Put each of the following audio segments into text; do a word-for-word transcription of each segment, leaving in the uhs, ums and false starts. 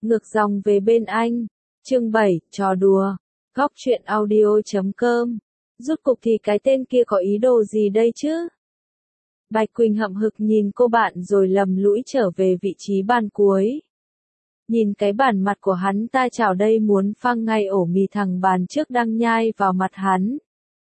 Ngược dòng về bên anh. Chương bảy, trò đùa. Góc truyện audio chấm com. Rốt cục thì cái tên kia có ý đồ gì đây chứ? Bạch Quỳnh hậm hực nhìn cô bạn rồi lầm lũi trở về vị trí bàn cuối. Nhìn cái bản mặt của hắn ta chảo đây muốn phăng ngay ổ mì thằng bàn trước đang nhai vào mặt hắn.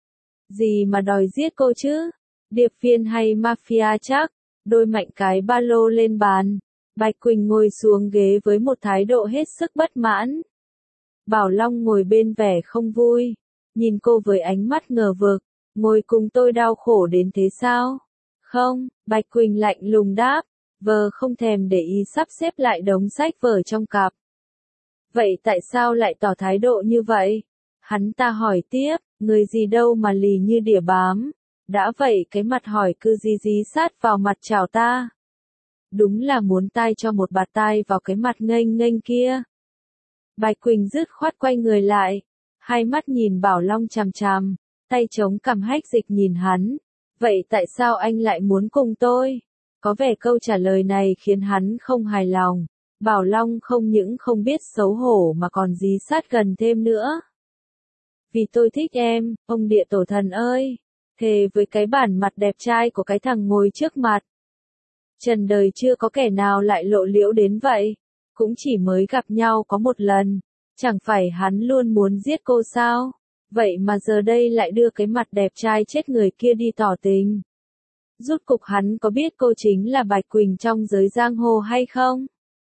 Gì mà đòi giết cô chứ? Điệp viên hay mafia chắc? Đôi mạnh cái ba lô lên bàn. Bạch Quỳnh ngồi xuống ghế với một thái độ hết sức bất mãn. Bảo Long ngồi bên vẻ không vui. Nhìn cô với ánh mắt ngờ vực. Ngồi cùng tôi đau khổ đến thế sao? Không, Bạch Quỳnh lạnh lùng đáp. Vờ không thèm để ý sắp xếp lại đống sách vở trong cặp. Vậy tại sao lại tỏ thái độ như vậy? Hắn ta hỏi tiếp, người gì đâu mà lì như đỉa bám. Đã vậy cái mặt hỏi cứ dí dí sát vào mặt chào ta. Đúng là muốn tai cho một bạt tai vào cái mặt nghênh nghênh kia. Bạch Quỳnh dứt khoát quay người lại. Hai mắt nhìn Bảo Long chằm chằm, tay chống cằm hách dịch nhìn hắn. Vậy tại sao anh lại muốn cùng tôi? Có vẻ câu trả lời này khiến hắn không hài lòng. Bảo Long không những không biết xấu hổ mà còn dí sát gần thêm nữa. Vì tôi thích em, ông địa tổ thần ơi. Thề với cái bản mặt đẹp trai của cái thằng ngồi trước mặt. Trần đời chưa có kẻ nào lại lộ liễu đến vậy. Cũng chỉ mới gặp nhau có một lần. Chẳng phải hắn luôn muốn giết cô sao? Vậy mà giờ đây lại đưa cái mặt đẹp trai chết người kia đi tỏ tình. Rốt cục hắn có biết cô chính là Bạch Quỳnh trong giới giang hồ hay không?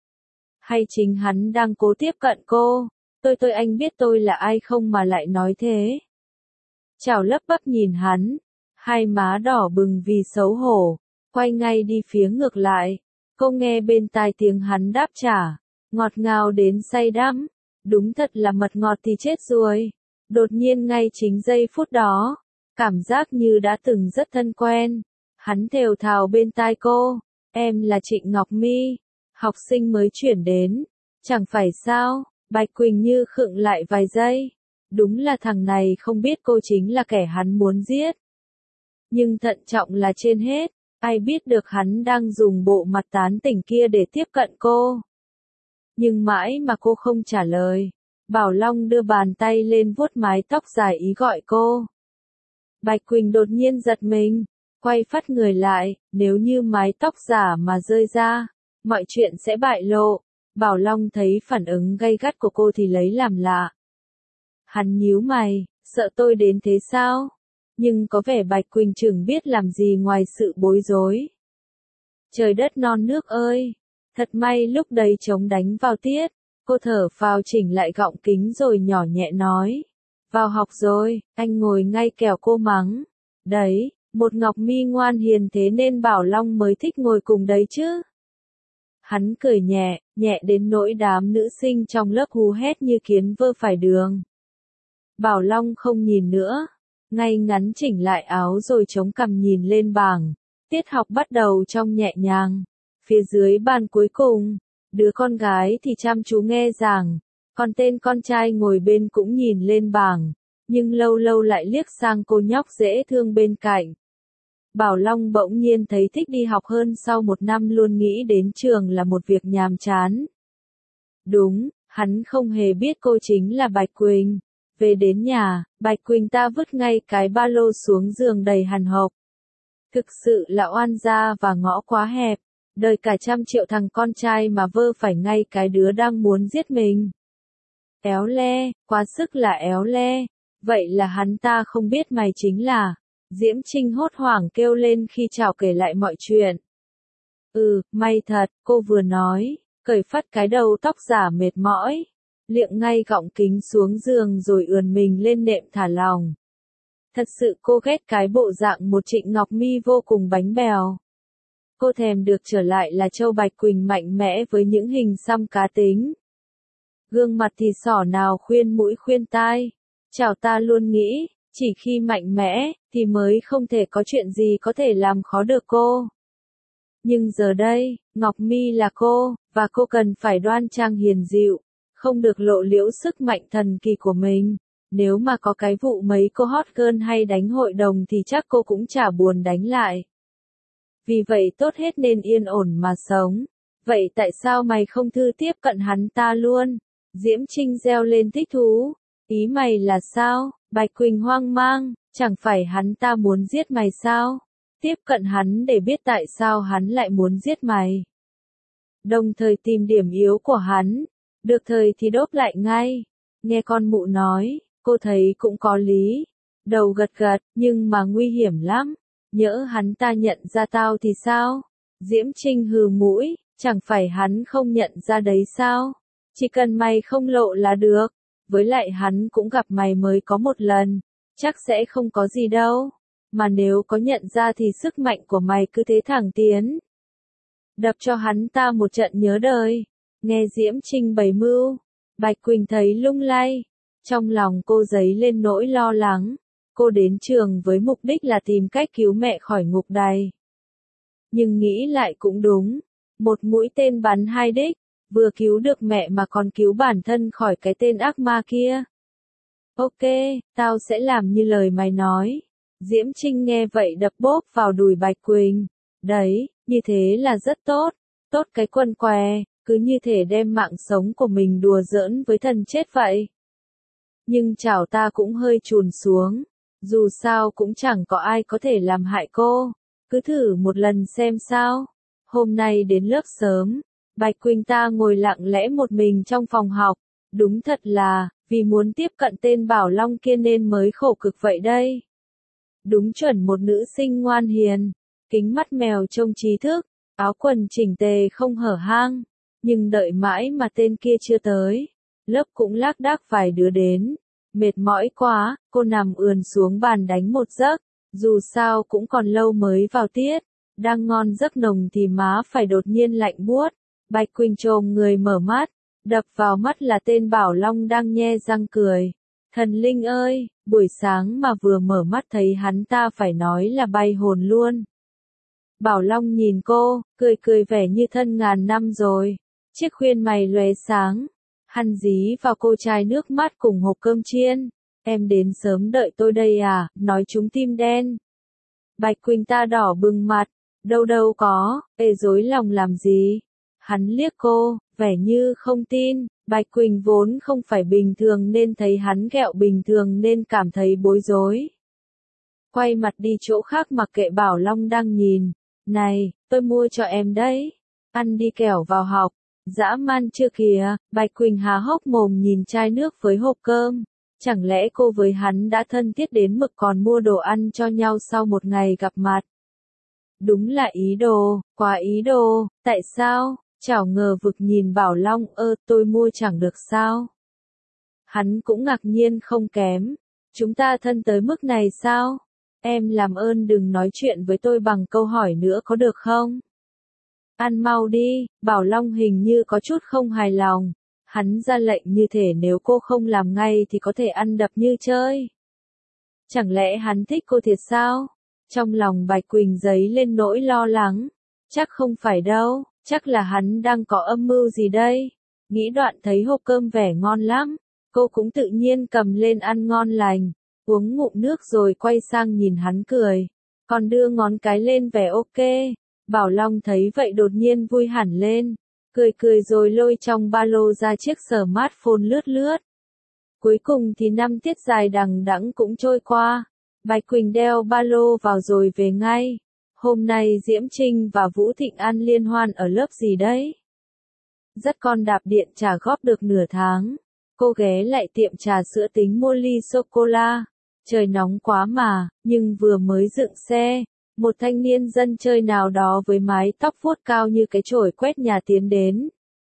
Hay chính hắn đang cố tiếp cận cô? Tôi tôi anh biết tôi là ai không mà lại nói thế? Chào lấp bấp nhìn hắn. Hai má đỏ bừng vì xấu hổ. Quay ngay đi phía ngược lại. Cô nghe bên tai tiếng hắn đáp trả. Ngọt ngào đến say đắm. Đúng thật là mật ngọt thì chết rồi. Đột nhiên ngay chính giây phút đó. Cảm giác như đã từng rất thân quen. Hắn thều thào bên tai cô. Em là Trịnh Ngọc My. Học sinh mới chuyển đến. Chẳng phải sao. Bạch Quỳnh như khựng lại vài giây. Đúng là thằng này không biết cô chính là kẻ hắn muốn giết. Nhưng thận trọng là trên hết. Ai biết được hắn đang dùng bộ mặt tán tỉnh kia để tiếp cận cô. Nhưng mãi mà cô không trả lời. Bảo Long đưa bàn tay lên vuốt mái tóc dài ý gọi cô. Bạch Quỳnh đột nhiên giật mình. Quay phắt người lại. Nếu như mái tóc giả mà rơi ra. Mọi chuyện sẽ bại lộ. Bảo Long thấy phản ứng gay gắt của cô thì lấy làm lạ. Hắn nhíu mày. Sợ tôi đến thế sao? Nhưng có vẻ Bạch Quỳnh chẳng biết làm gì ngoài sự bối rối. Trời đất non nước ơi! Thật may lúc đấy trống đánh vào tiết. Cô thở phào chỉnh lại gọng kính rồi nhỏ nhẹ nói. Vào học rồi, anh ngồi ngay kẻo cô mắng. Đấy, một Ngọc My ngoan hiền thế nên Bảo Long mới thích ngồi cùng đấy chứ. Hắn cười nhẹ, nhẹ đến nỗi đám nữ sinh trong lớp hú hét như kiến vơ phải đường. Bảo Long không nhìn nữa. Ngay ngắn chỉnh lại áo rồi chống cằm nhìn lên bảng. Tiết học bắt đầu trong nhẹ nhàng. Phía dưới bàn cuối cùng, đứa con gái thì chăm chú nghe giảng, còn tên con trai ngồi bên cũng nhìn lên bảng, nhưng lâu lâu lại liếc sang cô nhóc dễ thương bên cạnh. Bảo Long bỗng nhiên thấy thích đi học hơn sau một năm luôn nghĩ đến trường là một việc nhàm chán. Đúng, hắn không hề biết cô chính là Bạch Quỳnh. Về đến nhà, Bạch Quỳnh ta vứt ngay cái ba lô xuống giường đầy hàn hộc. Thực sự là oan gia và ngõ quá hẹp. Đời cả trăm triệu thằng con trai mà vơ phải ngay cái đứa đang muốn giết mình. Éo le, quá sức là éo le. Vậy là hắn ta không biết mày chính là. Diễm Trinh hốt hoảng kêu lên khi Trảo kể lại mọi chuyện. Ừ, may thật, cô vừa nói, cởi phắt cái đầu tóc giả mệt mỏi. Liệng ngay gọng kính xuống giường rồi ườn mình lên nệm thả lòng. Thật sự cô ghét cái bộ dạng một Trịnh Ngọc My vô cùng bánh bèo. Cô thèm được trở lại là Châu Bạch Quỳnh mạnh mẽ với những hình xăm cá tính. Gương mặt thì sỏ nào khuyên mũi khuyên tai. Chào ta luôn nghĩ, chỉ khi mạnh mẽ, thì mới không thể có chuyện gì có thể làm khó được cô. Nhưng giờ đây, Ngọc My là cô, và cô cần phải đoan trang hiền dịu, không được lộ liễu sức mạnh thần kỳ của mình. Nếu mà có cái vụ mấy cô hot girl hay đánh hội đồng thì chắc cô cũng chả buồn đánh lại. Vì vậy tốt hết nên yên ổn mà sống. Vậy tại sao mày không thư tiếp cận hắn ta luôn? Diễm Trinh reo lên thích thú. Ý mày là sao? Bạch Quỳnh hoang mang, chẳng phải hắn ta muốn giết mày sao? Tiếp cận hắn để biết tại sao hắn lại muốn giết mày. Đồng thời tìm điểm yếu của hắn, được thời thì đốt lại ngay. Nghe con mụ nói, cô thấy cũng có lý. Đầu gật gật, nhưng mà nguy hiểm lắm. Nhỡ hắn ta nhận ra tao thì sao? Diễm Trinh hừ mũi, chẳng phải hắn không nhận ra đấy sao? Chỉ cần mày không lộ là được. Với lại hắn cũng gặp mày mới có một lần, chắc sẽ không có gì đâu. Mà nếu có nhận ra thì sức mạnh của mày cứ thế thẳng tiến. Đập cho hắn ta một trận nhớ đời. Nghe Diễm Trinh bày mưu, Bạch Quỳnh thấy lung lay. Trong lòng cô dấy lên nỗi lo lắng. Cô đến trường với mục đích là tìm cách cứu mẹ khỏi ngục đày. Nhưng nghĩ lại cũng đúng. Một mũi tên bắn hai đích. Vừa cứu được mẹ mà còn cứu bản thân khỏi cái tên ác ma kia. Ok, tao sẽ làm như lời mày nói. Diễm Trinh nghe vậy đập bốp vào đùi Bạch Quỳnh. Đấy, như thế là rất tốt. Tốt cái quần què, cứ như thể đem mạng sống của mình đùa giỡn với thần chết vậy. Nhưng chảo ta cũng hơi chùn xuống. Dù sao cũng chẳng có ai có thể làm hại cô. Cứ thử một lần xem sao. Hôm nay đến lớp sớm. Bạch Quỳnh ta ngồi lặng lẽ một mình trong phòng học. Đúng thật là, vì muốn tiếp cận tên Bảo Long kia nên mới khổ cực vậy đây. Đúng chuẩn một nữ sinh ngoan hiền. Kính mắt mèo trông trí thức. Áo quần chỉnh tề không hở hang. Nhưng đợi mãi mà tên kia chưa tới. Lớp cũng lác đác vài đứa đến. Mệt mỏi quá, cô nằm ườn xuống bàn đánh một giấc. Dù sao cũng còn lâu mới vào tiết. Đang ngon giấc nồng thì má phải đột nhiên lạnh buốt. Bạch Quỳnh chồm người mở mắt, đập vào mắt là tên Bảo Long đang nhe răng cười. Thần linh ơi, buổi sáng mà vừa mở mắt thấy hắn ta phải nói là bay hồn luôn. Bảo Long nhìn cô, cười cười vẻ như thân ngàn năm rồi. Chiếc khuyên mày lóe sáng, hắn dí vào cô chai nước mát cùng hộp cơm chiên. Em đến sớm đợi tôi đây à, nói chúng tim đen. Bạch Quỳnh ta đỏ bừng mặt, đâu đâu có, ê dối lòng làm gì. Hắn liếc cô, vẻ như không tin. Bạch Quỳnh vốn không phải bình thường nên thấy hắn ghẹo bình thường nên cảm thấy bối rối. Quay mặt đi chỗ khác mặc kệ Bảo Long đang nhìn. Này, tôi mua cho em đấy. Ăn đi kẻo vào học. Dã man chưa kìa. Bạch Quỳnh há hốc mồm nhìn chai nước với hộp cơm. Chẳng lẽ cô với hắn đã thân thiết đến mực còn mua đồ ăn cho nhau sau một ngày gặp mặt? Đúng là ý đồ, quá ý đồ, tại sao? Chảo ngờ vực nhìn Bảo Long, ơ tôi mua chẳng được sao? Hắn cũng ngạc nhiên không kém. Chúng ta thân tới mức này sao? Em làm ơn đừng nói chuyện với tôi bằng câu hỏi nữa có được không? Ăn mau đi, Bảo Long hình như có chút không hài lòng. Hắn ra lệnh như thể nếu cô không làm ngay thì có thể ăn đập như chơi. Chẳng lẽ hắn thích cô thiệt sao? Trong lòng Bạch Quỳnh dấy lên nỗi lo lắng. Chắc không phải đâu, chắc là hắn đang có âm mưu gì đây. Nghĩ đoạn thấy hộp cơm vẻ ngon lắm. Cô cũng tự nhiên cầm lên ăn ngon lành. Uống ngụm nước rồi quay sang nhìn hắn cười. Còn đưa ngón cái lên vẻ ok. Bảo Long thấy vậy đột nhiên vui hẳn lên. Cười cười rồi lôi trong ba lô ra chiếc smartphone lướt lướt. Cuối cùng thì năm tiết dài đằng đẵng cũng trôi qua. Bạch Quỳnh đeo ba lô vào rồi về ngay. Hôm nay Diễm Trinh và Vũ Thịnh An liên hoan ở lớp gì đấy? Dắt con đạp điện trả góp được nửa tháng. Cô ghé lại tiệm trà sữa tính mua ly sô-cô-la. Trời nóng quá mà, nhưng vừa mới dựng xe. Một thanh niên dân chơi nào đó với mái tóc vuốt cao như cái chổi quét nhà tiến đến.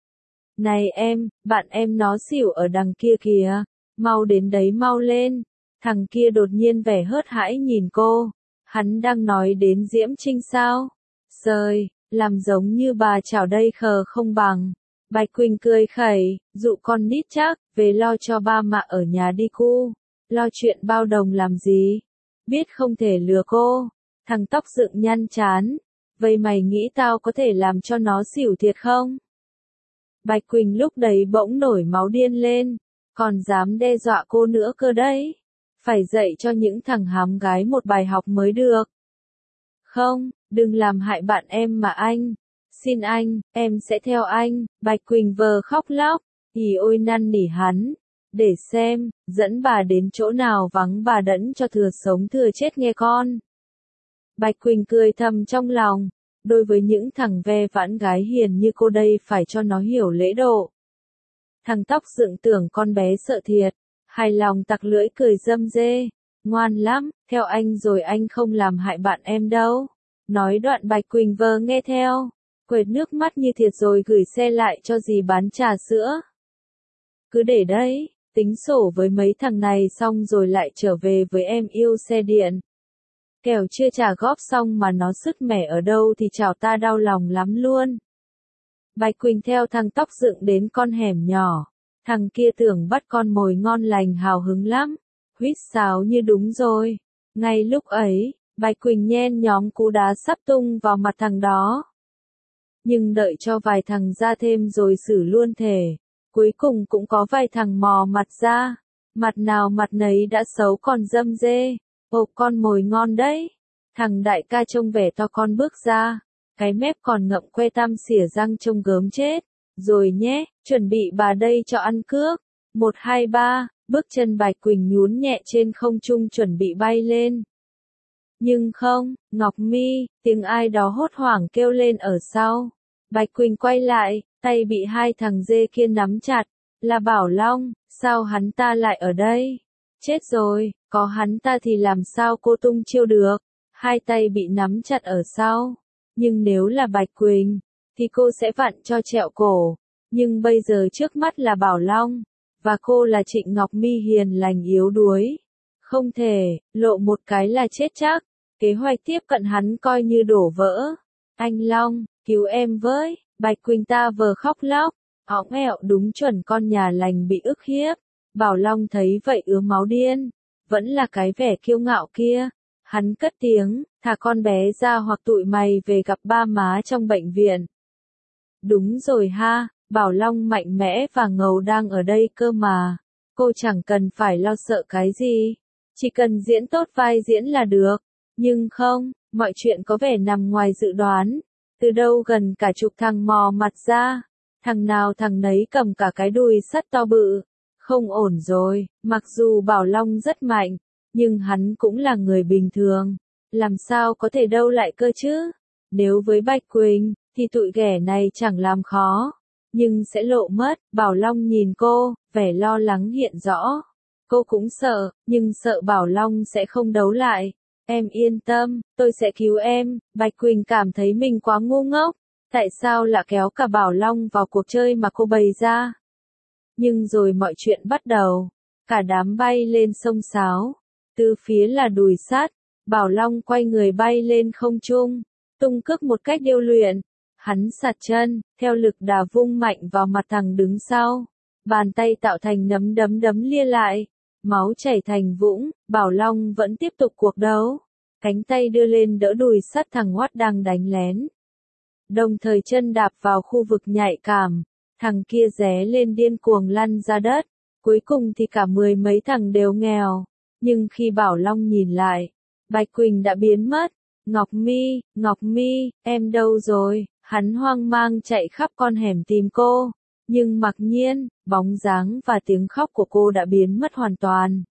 Này em, bạn em nó xỉu ở đằng kia kìa. Mau đến đấy mau lên. Thằng kia đột nhiên vẻ hớt hãi nhìn cô. Hắn đang nói đến Diễm Trinh sao? Sời, làm giống như bà chảo đây khờ không bằng. Bạch Quỳnh cười khẩy, dụ con nít chắc, về lo cho ba mẹ ở nhà đi cu. Lo chuyện bao đồng làm gì? Biết không thể lừa cô. Thằng tóc dựng nhăn chán. Vậy mày nghĩ tao có thể làm cho nó xỉu thiệt không? Bạch Quỳnh lúc đấy bỗng nổi máu điên lên. Còn dám đe dọa cô nữa cơ đấy. Phải dạy cho những thằng hám gái một bài học mới được. Không, đừng làm hại bạn em mà anh. Xin anh, em sẽ theo anh, Bạch Quỳnh vờ khóc lóc, ỉ ôi năn nỉ hắn. Để xem, dẫn bà đến chỗ nào vắng bà đẫn cho thừa sống thừa chết nghe con. Bạch Quỳnh cười thầm trong lòng, đối với những thằng ve vãn gái hiền như cô đây phải cho nó hiểu lễ độ. Thằng tóc dựng tưởng con bé sợ thiệt, hài lòng tặc lưỡi cười râm rê, ngoan lắm, theo anh rồi anh không làm hại bạn em đâu. Nói đoạn Bạch Quỳnh vờ nghe theo, quệt nước mắt như thiệt rồi gửi xe lại cho dì bán trà sữa. Cứ để đấy, tính sổ với mấy thằng này xong rồi lại trở về với em yêu xe điện. Kẻo chưa trả góp xong mà nó sứt mẻ ở đâu thì chào ta đau lòng lắm luôn. Bạch Quỳnh theo thằng tóc dựng đến con hẻm nhỏ. Thằng kia tưởng bắt con mồi ngon lành hào hứng lắm. Huýt sáo như đúng rồi. Ngay lúc ấy, Bạch Quỳnh nhen nhóm cú đá sắp tung vào mặt thằng đó. Nhưng đợi cho vài thằng ra thêm rồi xử luôn thể. Cuối cùng cũng có vài thằng mò mặt ra. Mặt nào mặt nấy đã xấu còn dâm dê. Ồ, con mồi ngon đấy. Thằng đại ca trông vẻ to con bước ra. Cái mép còn ngậm que tăm xỉa răng trông gớm chết. Rồi nhé, chuẩn bị bà đây cho ăn cước. Một hai ba, bước chân Bạch Quỳnh nhún nhẹ trên không trung chuẩn bị bay lên. Nhưng không, Ngọc Mi, tiếng ai đó hốt hoảng kêu lên ở sau. Bạch Quỳnh quay lại, tay bị hai thằng dê kia nắm chặt. Là Bảo Long, sao hắn ta lại ở đây? Chết rồi, có hắn ta thì làm sao cô tung chiêu được? Hai tay bị nắm chặt ở sau. Nhưng nếu là Bạch Quỳnh, thì cô sẽ vặn cho trẹo cổ. Nhưng bây giờ trước mắt là Bảo Long, và cô là Trịnh Ngọc Mi hiền lành yếu đuối. Không thể, lộ một cái là chết chắc. Kế hoạch tiếp cận hắn coi như đổ vỡ. Anh Long, cứu em với, Bạch Quỳnh ta vờ khóc lóc, óng ẹo đúng chuẩn con nhà lành bị ức hiếp. Bảo Long thấy vậy ứa máu điên, vẫn là cái vẻ kiêu ngạo kia. Hắn cất tiếng, thả con bé ra hoặc tụi mày về gặp ba má trong bệnh viện. Đúng rồi ha, Bảo Long mạnh mẽ và ngầu đang ở đây cơ mà. Cô chẳng cần phải lo sợ cái gì, chỉ cần diễn tốt vai diễn là được. Nhưng không, mọi chuyện có vẻ nằm ngoài dự đoán. Từ đâu gần cả chục thằng mò mặt ra, thằng nào thằng nấy cầm cả cái đùi sắt to bự. Không ổn rồi, mặc dù Bảo Long rất mạnh, nhưng hắn cũng là người bình thường. Làm sao có thể đâu lại cơ chứ? Nếu với Bạch Quỳnh, thì tụi ghẻ này chẳng làm khó. Nhưng sẽ lộ mất, Bảo Long nhìn cô, vẻ lo lắng hiện rõ. Cô cũng sợ, nhưng sợ Bảo Long sẽ không đấu lại. Em yên tâm, tôi sẽ cứu em. Bạch Quỳnh cảm thấy mình quá ngu ngốc. Tại sao lại kéo cả Bảo Long vào cuộc chơi mà cô bày ra? Nhưng rồi mọi chuyện bắt đầu. Cả đám bay lên sông Sáo. Từ phía là đùi sắt. Bảo Long quay người bay lên không trung. Tung cước một cách điêu luyện. Hắn sạt chân, theo lực đà vung mạnh vào mặt thằng đứng sau. Bàn tay tạo thành nấm đấm đấm lia lại. Máu chảy thành vũng, Bảo Long vẫn tiếp tục cuộc đấu. Cánh tay đưa lên đỡ đùi sắt thằng Watt đang đánh lén. Đồng thời chân đạp vào khu vực nhạy cảm. Thằng kia ré lên điên cuồng lăn ra đất. Cuối cùng thì cả mười mấy thằng đều nghèo. Nhưng khi Bảo Long nhìn lại, Bạch Quỳnh đã biến mất. Ngọc Mi, Ngọc Mi, em đâu rồi? Hắn hoang mang chạy khắp con hẻm tìm cô. Nhưng mặc nhiên, bóng dáng và tiếng khóc của cô đã biến mất hoàn toàn.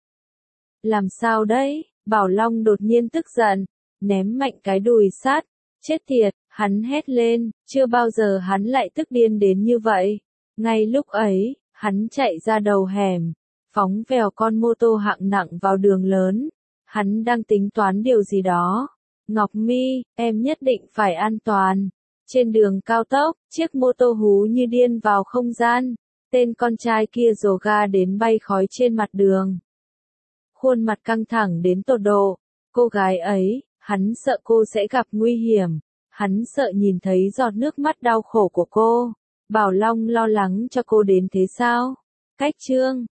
Làm sao đấy? Bảo Long đột nhiên tức giận, ném mạnh cái đùi sắt. Chết tiệt, hắn hét lên, chưa bao giờ hắn lại tức điên đến như vậy. Ngay lúc ấy, hắn chạy ra đầu hẻm, phóng vèo con mô tô hạng nặng vào đường lớn. Hắn đang tính toán điều gì đó. Ngọc Mi, em nhất định phải an toàn. Trên đường cao tốc, chiếc mô tô hú như điên vào không gian. Tên con trai kia rồ ga đến bay khói trên mặt đường. Khuôn mặt căng thẳng đến tột độ. Cô gái ấy, hắn sợ cô sẽ gặp nguy hiểm. Hắn sợ nhìn thấy giọt nước mắt đau khổ của cô. Bảo Long lo lắng cho cô đến thế sao? Cách chương